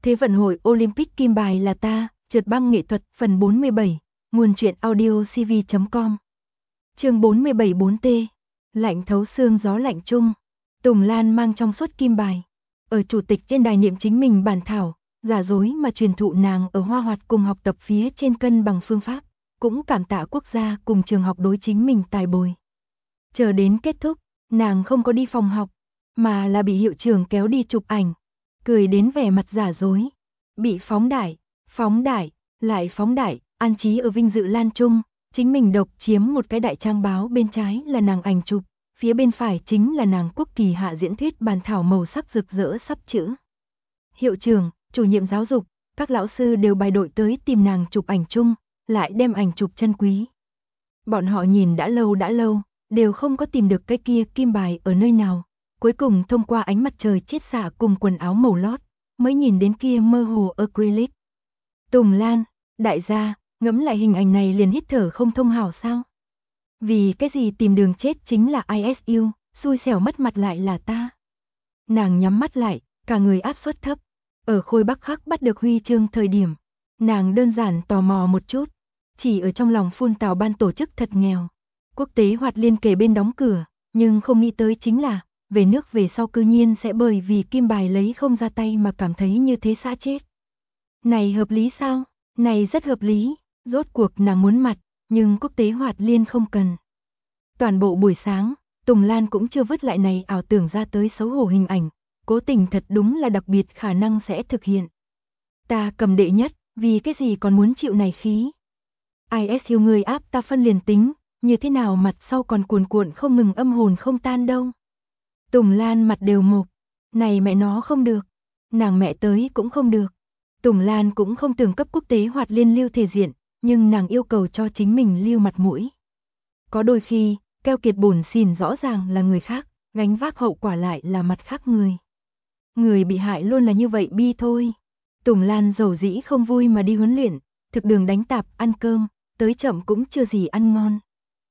Thế vận hội Olympic kim bài là ta, trượt băng nghệ thuật phần 47, nguồn truyện audio cv.com. Chương 47 4T. Lạnh thấu xương gió lạnh chung. Tùng Lan mang trong suốt kim bài. Ở chủ tịch trên đài niệm chính mình bản thảo, giả dối mà truyền thụ nàng ở Hoa Hoạt cùng học tập phía trên cân bằng phương pháp, cũng cảm tạ quốc gia cùng trường học đối chính mình tài bồi. Chờ đến kết thúc, nàng không có đi phòng học, mà là bị hiệu trưởng kéo đi chụp ảnh, cười đến vẻ mặt giả dối, bị phóng đại, lại phóng đại, an trí ở vinh dự lan trung, chính mình độc chiếm một cái đại trang báo, bên trái là nàng ảnh chụp, phía bên phải chính là nàng quốc kỳ hạ diễn thuyết bản thảo màu sắc rực rỡ sắp chữ. Hiệu trưởng, chủ nhiệm giáo dục, các lão sư đều bài đội tới tìm nàng chụp ảnh chung, lại đem ảnh chụp chân quý. Bọn họ nhìn đã lâu, đều không có tìm được cái kia kim bài ở nơi nào. Cuối cùng thông qua ánh mặt trời chiết xạ cùng quần áo màu lót, mới nhìn đến kia mơ hồ acrylic. Tùng Lan, đại gia, ngẫm lại hình ảnh này liền hít thở không thông hào sao? Vì cái gì tìm đường chết chính là ISU, xui xẻo mất mặt lại là ta. Nàng nhắm mắt lại, cả người áp suất thấp. Ở Khôi Bắc Khắc bắt được huy chương thời điểm, nàng đơn giản tò mò một chút, chỉ ở trong lòng phun tào ban tổ chức thật nghèo. Quốc tế Hoạt Liên kề bên đóng cửa, nhưng không nghĩ tới chính là về nước về sau cư nhiên sẽ bởi vì kim bài lấy không ra tay mà cảm thấy như thế xã chết. Này hợp lý sao? Này rất hợp lý, rốt cuộc nàng muốn mặt, nhưng quốc tế Hoạt Liên không cần. Toàn bộ buổi sáng, Tùng Lan cũng chưa vứt lại này ảo tưởng ra tới xấu hổ hình ảnh, cố tình thật đúng là đặc biệt khả năng sẽ thực hiện. Ta cầm đệ nhất, vì cái gì còn muốn chịu này khí? ISU người áp ta phân liền tính, như thế nào mặt sau còn cuồn cuộn không ngừng âm hồn không tan đâu. Tùng Lan mặt đều mộc, này mẹ nó không được, nàng mẹ tới cũng không được. Tùng Lan cũng không tưởng cấp quốc tế Hoạt Liên lưu thể diện, nhưng nàng yêu cầu cho chính mình lưu mặt mũi. Có đôi khi, keo kiệt bổn xỉn rõ ràng là người khác, gánh vác hậu quả lại là mặt khác người. Người bị hại luôn là như vậy bi thôi. Tùng Lan dầu dĩ không vui mà đi huấn luyện, thực đường đánh tạp, ăn cơm, tới chậm cũng chưa gì ăn ngon.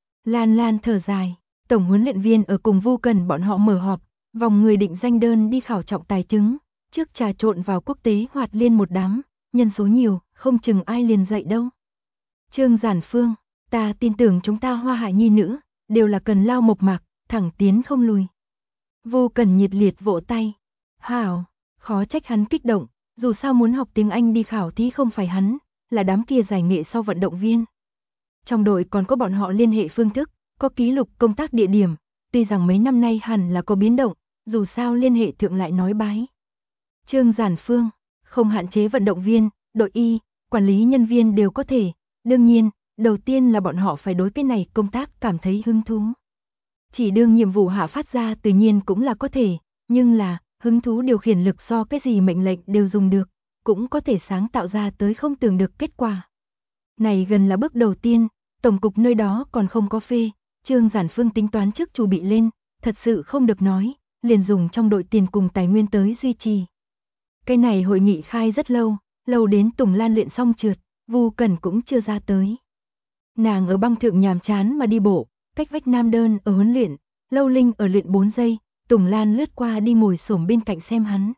Lan thở dài, tổng huấn luyện viên ở cùng Vu Cần bọn họ mở họp, vòng người định danh đơn đi khảo trọng tài chứng, trước trà trộn vào quốc tế Hoạt Liên một đám, nhân số nhiều, không chừng ai liền dậy đâu. Trương Giản Phương, ta tin tưởng chúng ta Hoa Hải nhi nữ, đều là cần lao mộc mạc, thẳng tiến không lùi. Vu Cần nhiệt liệt vỗ tay. Hảo, khó trách hắn kích động, dù sao muốn học tiếng Anh đi khảo thí không phải hắn, là đám kia giải nghệ sau vận động viên. Trong đội còn có bọn họ liên hệ phương thức, có ký lục công tác địa điểm, tuy rằng mấy năm nay hẳn là có biến động, dù sao liên hệ thượng lại nói bái. Trương Giản Phương, không hạn chế vận động viên, đội y, quản lý nhân viên đều có thể, đương nhiên, đầu tiên là bọn họ phải đối cái này công tác cảm thấy hứng thú. Chỉ đương nhiệm vụ hạ phát ra tự nhiên cũng là có thể, nhưng là, hứng thú điều khiển lực so cái gì mệnh lệnh đều dùng được, cũng có thể sáng tạo ra tới không tưởng được kết quả. Này gần là bước đầu tiên, tổng cục nơi đó còn không có phê, Trương Giản Phương tính toán trước chuẩn bị lên, thật sự không được nói, liền dùng trong đội tiền cùng tài nguyên tới duy trì. Cái này hội nghị khai rất lâu đến Tùng Lan luyện xong trượt, Vu Cần cũng chưa ra tới. Nàng ở băng thượng nhàm chán mà đi bộ, cách vách Nam Đơn ở huấn luyện, Lâu Linh ở luyện 4 giây, Tùng Lan lướt qua đi ngồi xổm bên cạnh xem hắn.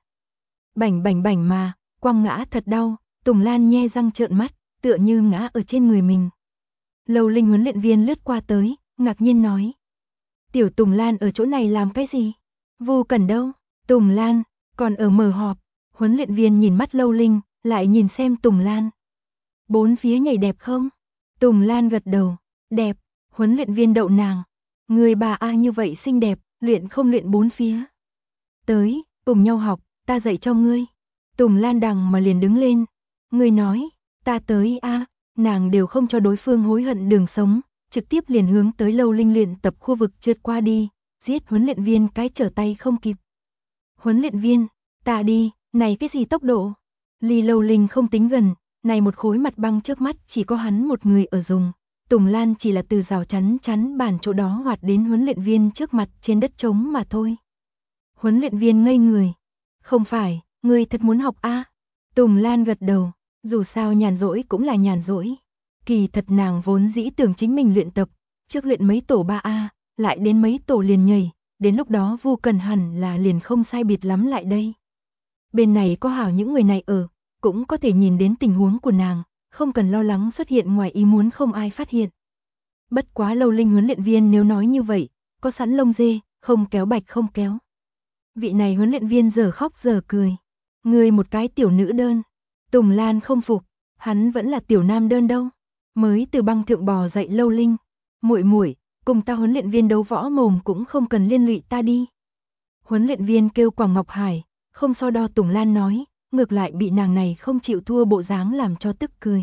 Bảnh mà, quăng ngã thật đau, Tùng Lan nhe răng trợn mắt, tựa như ngã ở trên người mình. Lâu Linh huấn luyện viên lướt qua tới, ngạc nhiên nói. Tiểu Tùng Lan ở chỗ này làm cái gì? Vu Cần đâu? Tùng Lan, còn ở mở họp. Huấn luyện viên nhìn mắt Lâu Linh, lại nhìn xem Tùng Lan. Bốn phía nhảy đẹp không? Tùng Lan gật đầu, đẹp. Huấn luyện viên đậu nàng. Người bà A như vậy xinh đẹp, luyện không luyện bốn phía. Tới, cùng nhau học, ta dạy cho ngươi. Tùng Lan đằng mà liền đứng lên. Ngươi nói, ta tới A, nàng đều không cho đối phương hối hận đường sống, trực tiếp liền hướng tới Lâu Linh luyện tập khu vực trượt qua đi, giết huấn luyện viên cái trở tay không kịp. Huấn luyện viên, ta đi, này cái gì tốc độ? Ly Lâu Linh không tính gần, này một khối mặt băng trước mắt chỉ có hắn một người ở dùng. Tùng Lan chỉ là từ rào chắn bàn chỗ đó hoạt đến huấn luyện viên trước mặt trên đất trống mà thôi. Huấn luyện viên ngây người. Không phải, ngươi thật muốn học A? Tùng Lan gật đầu, dù sao nhàn rỗi cũng là nhàn rỗi. Kỳ thật nàng vốn dĩ tưởng chính mình luyện tập, trước luyện mấy tổ 3A, lại đến mấy tổ liền nhảy, đến lúc đó Vu Cần hẳn là liền không sai biệt lắm lại đây. Bên này có hảo những người này ở, cũng có thể nhìn đến tình huống của nàng, không cần lo lắng xuất hiện ngoài ý muốn không ai phát hiện. Bất quá Lâu Linh huấn luyện viên nếu nói như vậy, có sẵn lông dê, không kéo bạch không kéo. Vị này huấn luyện viên giờ khóc giờ cười. Người một cái tiểu nữ đơn. Tùng Lan không phục, hắn vẫn là tiểu nam đơn đâu. Mới từ băng thượng bò dậy Lâu Linh. Muội muội, cùng ta huấn luyện viên đấu võ mồm cũng không cần liên lụy ta đi. Huấn luyện viên kêu Quảng Ngọc Hải, không so đo Tùng Lan nói, ngược lại bị nàng này không chịu thua bộ dáng làm cho tức cười.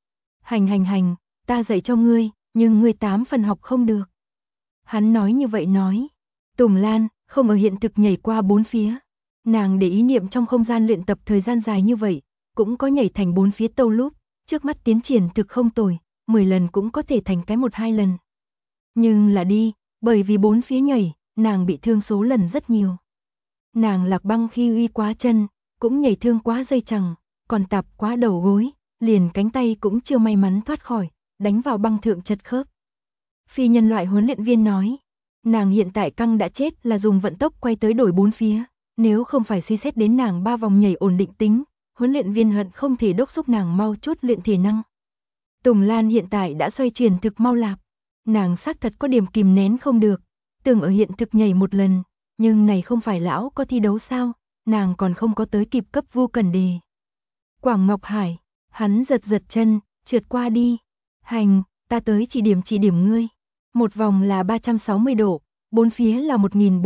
Hành, ta dạy cho ngươi, nhưng ngươi 8 phần học không được. Hắn nói như vậy nói. Tùng Lan không ở hiện thực nhảy qua 4 phía. Nàng để ý niệm trong không gian luyện tập thời gian dài như vậy, cũng có nhảy thành 4 phía tâu lúc, trước mắt tiến triển thực không tồi, 10 lần cũng có thể thành cái 1-2 lần. Nhưng là đi, bởi vì 4 phía nhảy, nàng bị thương số lần rất nhiều. Nàng lạc băng khi uy quá chân, cũng nhảy thương quá dây chằng, còn tạp quá đầu gối, liền cánh tay cũng chưa may mắn thoát khỏi, đánh vào băng thượng chật khớp. Phi nhân loại huấn luyện viên nói, nàng hiện tại căng đã chết là dùng vận tốc quay tới đổi 4 phía, nếu không phải suy xét đến nàng 3 vòng nhảy ổn định tính, huấn luyện viên hận không thể đốc thúc nàng mau chút luyện thể năng. Tùng Lan hiện tại đã xoay chuyển thực mau lạp, nàng xác thật có điểm kìm nén không được, tưởng ở hiện thực nhảy một lần, nhưng này không phải lão có thi đấu sao, nàng còn không có tới kịp cấp Vu Cẩn Đề. Quảng Ngọc Hải, hắn giật chân, trượt qua đi. Hành, ta tới chỉ điểm ngươi. Một vòng là 360 độ, 4 phía là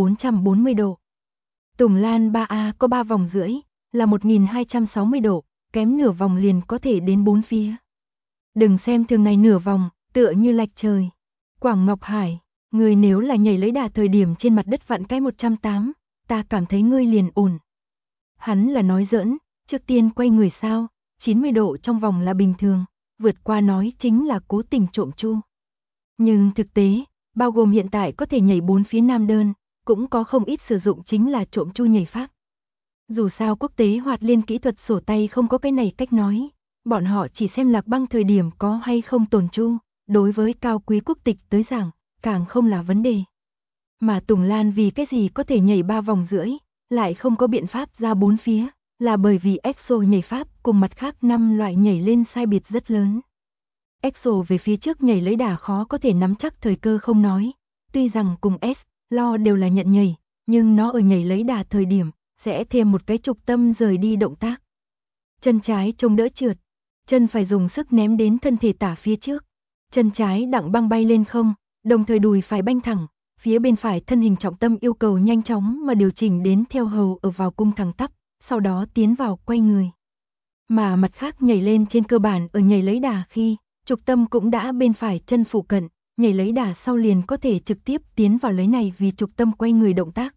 1440 độ. Tùng Lan 3A có 3 vòng rưỡi, là 1260 độ, kém nửa vòng liền có thể đến 4 phía. Đừng xem thường này nửa vòng, tựa như lệch trời. Quảng Ngọc Hải, ngươi nếu là nhảy lấy đà thời điểm trên mặt đất vặn cái 180, ta cảm thấy ngươi liền ổn. Hắn là nói giỡn, trước tiên quay người sao, 90 độ trong vòng là bình thường, vượt qua nói chính là cố tình trộm chu. Nhưng thực tế, bao gồm hiện tại có thể nhảy 4 phía nam đơn, cũng có không ít sử dụng chính là trộm chu nhảy pháp. Dù sao quốc tế hoạt liên kỹ thuật sổ tay không có cái này cách nói, bọn họ chỉ xem lạc băng thời điểm có hay không tồn chu, đối với cao quý quốc tịch tới giảng, càng không là vấn đề. Mà Tùng Lan vì cái gì có thể nhảy 3 vòng rưỡi, lại không có biện pháp ra 4 phía, là bởi vì EXO nhảy pháp cùng mặt khác 5 loại nhảy lên sai biệt rất lớn. EXO về phía trước nhảy lấy đà khó có thể nắm chắc thời cơ không nói, tuy rằng cùng S, lo đều là nhận nhảy, nhưng nó ở nhảy lấy đà thời điểm, sẽ thêm một cái trục tâm rời đi động tác. Chân trái trông đỡ trượt, chân phải dùng sức ném đến thân thể tả phía trước, chân trái đặng băng bay lên không, đồng thời đùi phải banh thẳng, phía bên phải thân hình trọng tâm yêu cầu nhanh chóng mà điều chỉnh đến theo hầu ở vào cung thẳng tắp, sau đó tiến vào quay người. Mà mặt khác nhảy lên trên cơ bản ở nhảy lấy đà khi, trục tâm cũng đã bên phải chân phụ cận, nhảy lấy đà sau liền có thể trực tiếp tiến vào lấy này vì trục tâm quay người động tác.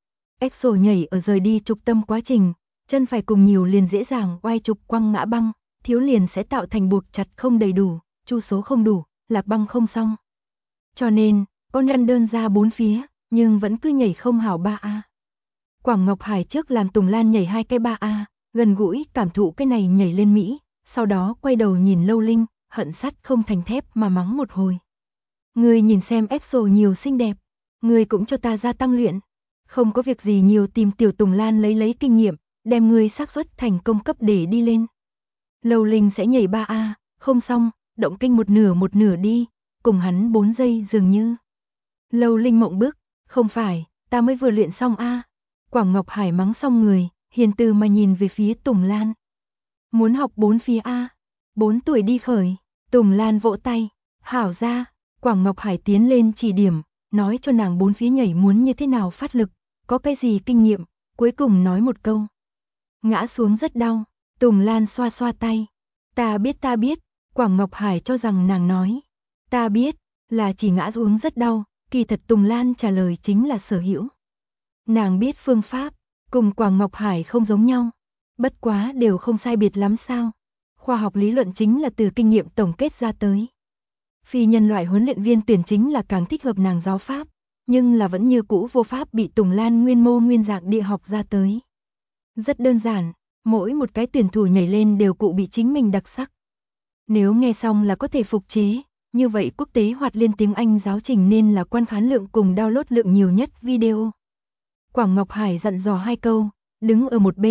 EXO nhảy ở rời đi trục tâm quá trình, chân phải cùng nhiều liền dễ dàng oai trục quăng ngã băng, thiếu liền sẽ tạo thành buộc chặt không đầy đủ, chu số không đủ, lạc băng không xong. Cho nên, con nhân đơn ra 4 phía, nhưng vẫn cứ nhảy không hảo 3A. Quảng Ngọc Hải trước làm Tùng Lan nhảy 2 cái 3A, gần gũi cảm thụ cái này nhảy lên Mỹ, sau đó quay đầu nhìn Lâu Linh, hận sắt không thành thép mà mắng một hồi. Ngươi nhìn xem EXO nhiều xinh đẹp, ngươi cũng cho ta gia tăng luyện. Không có việc gì nhiều tìm tiểu Tùng Lan lấy kinh nghiệm, đem ngươi xác suất thành công cấp để đi lên. Lâu Linh sẽ nhảy 3A, không xong, động kinh một nửa đi, cùng hắn 4 giây dường như. Lâu Linh mộng bức, không phải, ta mới vừa luyện xong A. Quảng Ngọc Hải mắng xong người, hiền từ mà nhìn về phía Tùng Lan. Muốn học 4 phía A, 4 tuổi đi khởi, Tùng Lan vỗ tay, hảo ra, Quảng Ngọc Hải tiến lên chỉ điểm, nói cho nàng 4 phía nhảy muốn như thế nào phát lực, có cái gì kinh nghiệm, cuối cùng nói một câu. Ngã xuống rất đau, Tùng Lan xoa xoa tay, ta biết, Quảng Ngọc Hải cho rằng nàng nói, ta biết, là chỉ ngã xuống rất đau, kỳ thật Tùng Lan trả lời chính là sở hữu. Nàng biết phương pháp, cùng Quảng Ngọc Hải không giống nhau, bất quá đều không sai biệt lắm sao. Khoa học lý luận chính là từ kinh nghiệm tổng kết ra tới. Phi nhân loại huấn luyện viên tuyển chính là càng thích hợp nàng giáo pháp, nhưng là vẫn như cũ vô pháp bị Tùng Lan nguyên mô nguyên dạng địa học ra tới. Rất đơn giản, mỗi một cái tuyển thủ nhảy lên đều cụ bị chính mình đặc sắc. Nếu nghe xong là có thể phục chế, như vậy quốc tế hoạt liên tiếng Anh giáo trình nên là quan khán lượng cùng download lượng nhiều nhất video. Quảng Ngọc Hải dặn dò 2 câu, đứng ở một bên,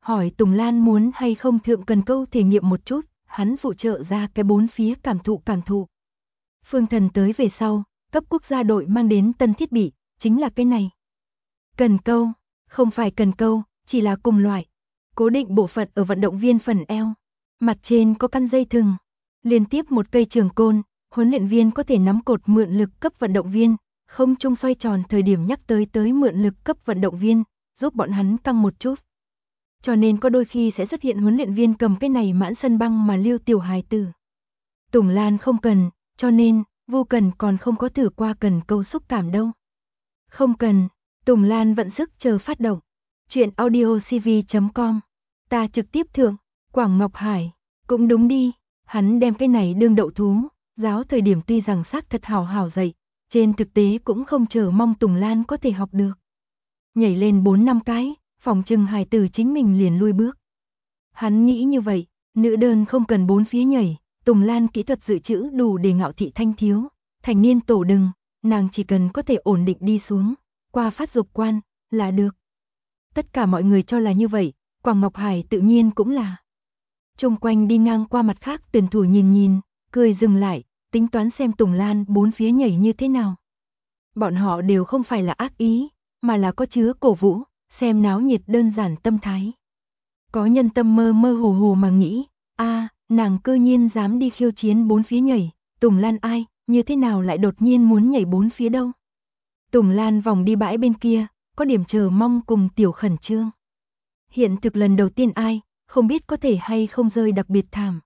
hỏi Tùng Lan muốn hay không thượng cần câu thể nghiệm một chút, hắn phụ trợ ra cái bốn phía cảm thụ. Phương Thần tới về sau, cấp quốc gia đội mang đến tân thiết bị, chính là cái này. Cần câu, không phải cần câu, chỉ là cùng loại. Cố định bộ phận ở vận động viên phần eo. Mặt trên có căn dây thừng, liên tiếp một cây trường côn, huấn luyện viên có thể nắm cột mượn lực cấp vận động viên, không trung xoay tròn thời điểm nhắc tới mượn lực cấp vận động viên, giúp bọn hắn căng một chút. Cho nên có đôi khi sẽ xuất hiện huấn luyện viên cầm cái này mãn sân băng mà liêu tiểu hài tử. Tùng Lan không cần, cho nên Vu Cần còn không có thử qua cần câu xúc cảm đâu. Không cần, Tùng Lan vận sức chờ phát động. Chuyện audiocv.com. Ta trực tiếp thượng, Quảng Ngọc Hải, cũng đúng đi, hắn đem cái này đương đậu thú, giáo thời điểm tuy rằng xác thật hảo dạy, trên thực tế cũng không chờ mong Tùng Lan có thể học được. Nhảy lên 4-5 cái, phòng trừng hài tử chính mình liền lui bước. Hắn nghĩ như vậy, nữ đơn không cần bốn phía nhảy, Tùng Lan kỹ thuật dự trữ đủ để ngạo thị thanh thiếu, thành niên tổ đừng, nàng chỉ cần có thể ổn định đi xuống, qua phát dục quan, là được. Tất cả mọi người cho là như vậy, Quảng Ngọc Hải tự nhiên cũng là. Trung quanh đi ngang qua mặt khác tuyển thủ nhìn, cười dừng lại, tính toán xem Tùng Lan bốn phía nhảy như thế nào. Bọn họ đều không phải là ác ý, mà là có chứa cổ vũ, xem náo nhiệt đơn giản tâm thái. Có nhân tâm mơ hồ mà nghĩ, nàng cơ nhiên dám đi khiêu chiến bốn phía nhảy, Tùng Lan ai, như thế nào lại đột nhiên muốn nhảy bốn phía đâu. Tùng Lan vòng đi bãi bên kia, có điểm chờ mong cùng tiểu khẩn trương. Hiện thực lần đầu tiên ai, không biết có thể hay không rơi đặc biệt thảm.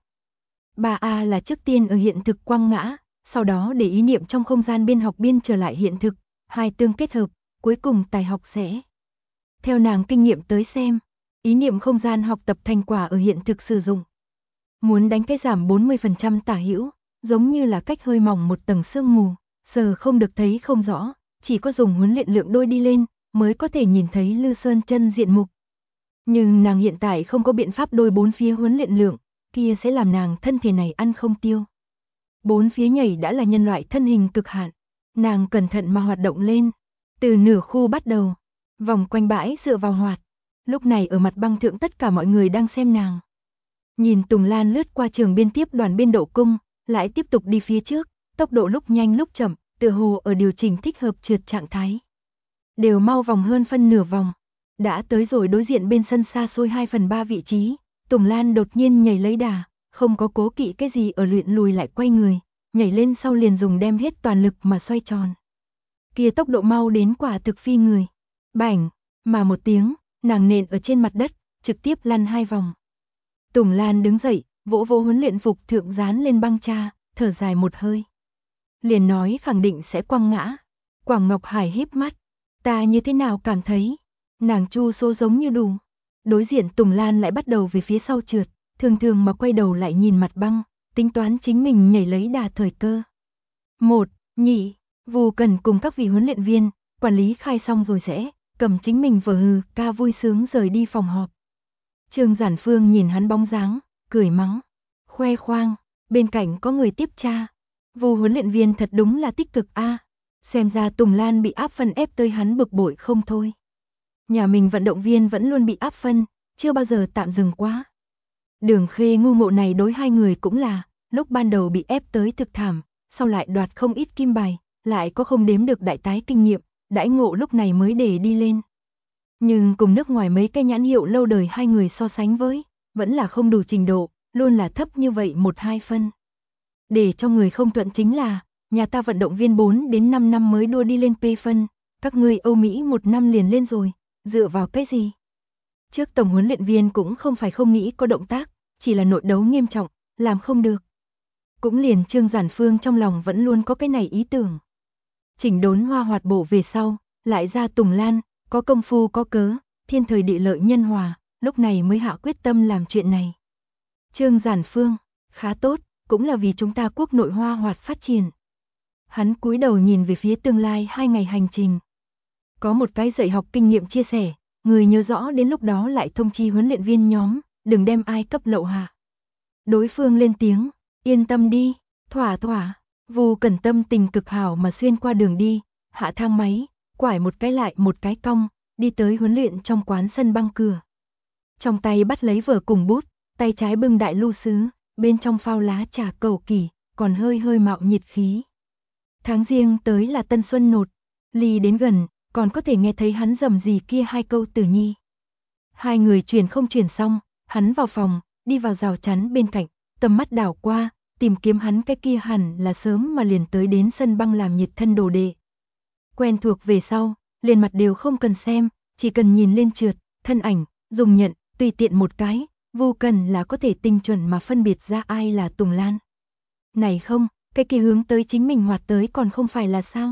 3A là trước tiên ở hiện thực quăng ngã, sau đó để ý niệm trong không gian biên học biên trở lại hiện thực, hai tương kết hợp, cuối cùng tài học sẽ. Theo nàng kinh nghiệm tới xem, ý niệm không gian học tập thành quả ở hiện thực sử dụng. Muốn đánh cái giảm 40% tả hữu, giống như là cách hơi mỏng một tầng sương mù, sờ không được thấy không rõ, chỉ có dùng huấn luyện lượng đôi đi lên, mới có thể nhìn thấy Lư Sơn chân diện mục. Nhưng nàng hiện tại không có biện pháp đôi bốn phía huấn luyện lượng, kia sẽ làm nàng thân thể này ăn không tiêu. Bốn phía nhảy đã là nhân loại thân hình cực hạn, nàng cẩn thận mà hoạt động lên, từ nửa khu bắt đầu, vòng quanh bãi dựa vào hoạt. Lúc này ở mặt băng thượng tất cả mọi người đang xem nàng. Nhìn Tùng Lan lướt qua trường biên tiếp đoàn biên độ cung, lại tiếp tục đi phía trước, tốc độ lúc nhanh lúc chậm, tựa hồ ở điều chỉnh thích hợp trượt trạng thái. Đều mau vòng hơn phân nửa vòng. Đã tới rồi đối diện bên sân xa xôi 2/3 vị trí, Tùng Lan đột nhiên nhảy lấy đà, không có cố kỵ cái gì ở luyện lùi lại quay người, nhảy lên sau liền dùng đem hết toàn lực mà xoay tròn. Kia tốc độ mau đến quả thực phi người. Bảnh, mà một tiếng, nàng nện ở trên mặt đất, trực tiếp lăn 2 vòng. Tùng Lan đứng dậy, vỗ huấn luyện phục thượng dán lên băng cha, thở dài một hơi. Liền nói khẳng định sẽ quăng ngã. Quảng Ngọc Hải híp mắt, ta như thế nào cảm thấy, nàng chu số giống như đủ. Đối diện Tùng Lan lại bắt đầu về phía sau trượt, thường mà quay đầu lại nhìn mặt băng, tính toán chính mình nhảy lấy đà thời cơ. 1, 2, Vu Cần cùng các vị huấn luyện viên, quản lý khai xong rồi sẽ cầm chính mình vở hừ ca vui sướng rời đi phòng họp. Trương Giản Phương nhìn hắn bóng dáng, cười mắng, khoe khoang, bên cạnh có người tiếp tra. Vu huấn luyện viên thật đúng là tích cực a. Xem ra Tùng Lan bị áp phân ép tới hắn bực bội không thôi. Nhà mình vận động viên vẫn luôn bị áp phân, chưa bao giờ tạm dừng quá. Đường Khê ngu ngộ này đối hai người cũng là, lúc ban đầu bị ép tới thực thảm, sau lại đoạt không ít kim bài, lại có không đếm được đại tái kinh nghiệm, đãi ngộ lúc này mới để đi lên. Nhưng cùng nước ngoài mấy cái nhãn hiệu lâu đời hai người so sánh với, vẫn là không đủ trình độ, luôn là thấp như vậy 1-2 phân. Để cho người không thuận chính là, nhà ta vận động viên 4 đến 5 năm mới đua đi lên P phân, các ngươi Âu Mỹ 1 năm liền lên rồi, dựa vào cái gì? Trước tổng huấn luyện viên cũng không phải không nghĩ có động tác, chỉ là nội đấu nghiêm trọng, làm không được. Cũng liền Trương Giản Phương trong lòng vẫn luôn có cái này ý tưởng. Chỉnh đốn hoa hoạt bộ về sau, lại ra Tùng Lan, có công phu có cớ, thiên thời địa lợi nhân hòa, lúc này mới hạ quyết tâm làm chuyện này. Trương Giản Phương, khá tốt, cũng là vì chúng ta quốc nội hoa hoạt phát triển. Hắn cúi đầu nhìn về phía tương lai 2 ngày hành trình. Có một cái dạy học kinh nghiệm chia sẻ, người nhớ rõ đến lúc đó lại thông chi huấn luyện viên nhóm, đừng đem ai cấp lậu hạ. Đối phương lên tiếng, yên tâm đi, thỏa. Vu Cẩn tâm tình cực hảo mà xuyên qua đường đi, hạ thang máy, quải một cái lại một cái cong, đi tới huấn luyện trong quán sân băng cửa. trong tay bắt lấy vở cùng bút, tay trái bưng đại lưu sứ, bên trong phao lá trà cầu kỳ, còn hơi hơi mạo nhiệt khí. Tháng riêng tới là tân xuân nột, ly đến gần, còn có thể nghe thấy hắn rầm rì kia hai câu Tử Nhi. Hai người truyền không truyền xong, hắn vào phòng, đi vào rào chắn bên cạnh, tầm mắt đảo qua, tìm kiếm hắn cái kia hẳn là sớm mà liền tới đến sân băng làm nhiệt thân đồ đệ. Quen thuộc về sau, liền mặt đều không cần xem, chỉ cần nhìn lên trượt, thân ảnh, dùng nhận, tùy tiện một cái, vô cần là có thể tinh chuẩn mà phân biệt ra ai là Tùng Lan. Này không, cái kia hướng tới chính mình hoạt tới còn không phải là sao?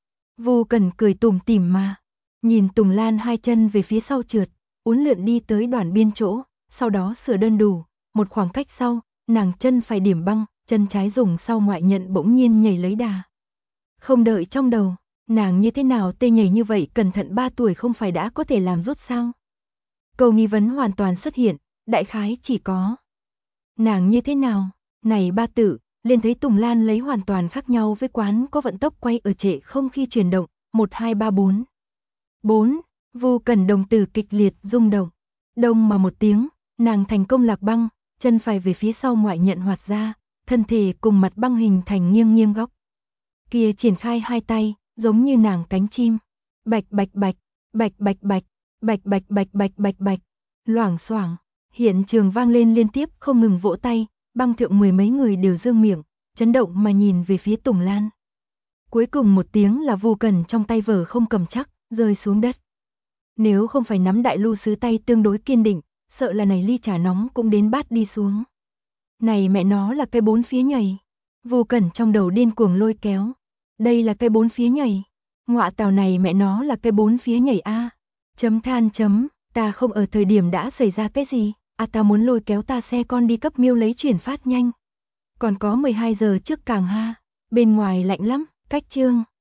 Vô cần cười tủm tỉm mà, nhìn Tùng Lan hai chân về phía sau trượt, uốn lượn đi tới đoạn biên chỗ, sau đó sửa đơn đủ, một khoảng cách sau, nàng chân phải điểm băng, chân trái dùng sau ngoại nhận bỗng nhiên nhảy lấy đà. Không đợi trong đầu, nàng như thế nào tê nhảy như vậy, cẩn thận 3 tuổi không phải đã có thể làm rốt sao? Câu nghi vấn hoàn toàn xuất hiện, đại khái chỉ có nàng như thế nào, này ba tự, liền thấy Tùng Lan lấy hoàn toàn khác nhau với quán có vận tốc quay ở trệ không khi chuyển động, 1 2 3 4. 4, Vô Cần đồng tử kịch liệt rung động. Đông mà một tiếng, nàng thành công lạc băng, chân phải về phía sau ngoại nhận hoạt ra, thân thể cùng mặt băng hình thành nghiêng nghiêng góc. Kia triển khai hai tay, giống như nàng cánh chim. Bạch bạch bạch, bạch bạch bạch, bạch bạch bạch bạch bạch bạch, loảng xoảng, hiện trường vang lên liên tiếp không ngừng vỗ tay, băng thượng mười mấy người đều dương miệng, chấn động mà nhìn về phía Tùng Lan. Cuối cùng một tiếng là Vô Cần trong tay vở không cầm chắc, rơi xuống đất. Nếu không phải nắm đại lưu sứ tay tương đối kiên định, sợ là này ly trà nóng cũng đến bát đi xuống. Này mẹ nó là cái bốn phía nhảy. Vô Cần trong đầu điên cuồng lôi kéo. Đây là cái bốn phía nhảy. Ngọa tào này mẹ nó là cái bốn phía nhảy a. Chấm than chấm, ta không ở thời điểm đã xảy ra cái gì, ta muốn lôi kéo ta xe con đi cấp miêu lấy chuyển phát nhanh. Còn có 12 giờ trước càng ha, bên ngoài lạnh lắm, cách chương.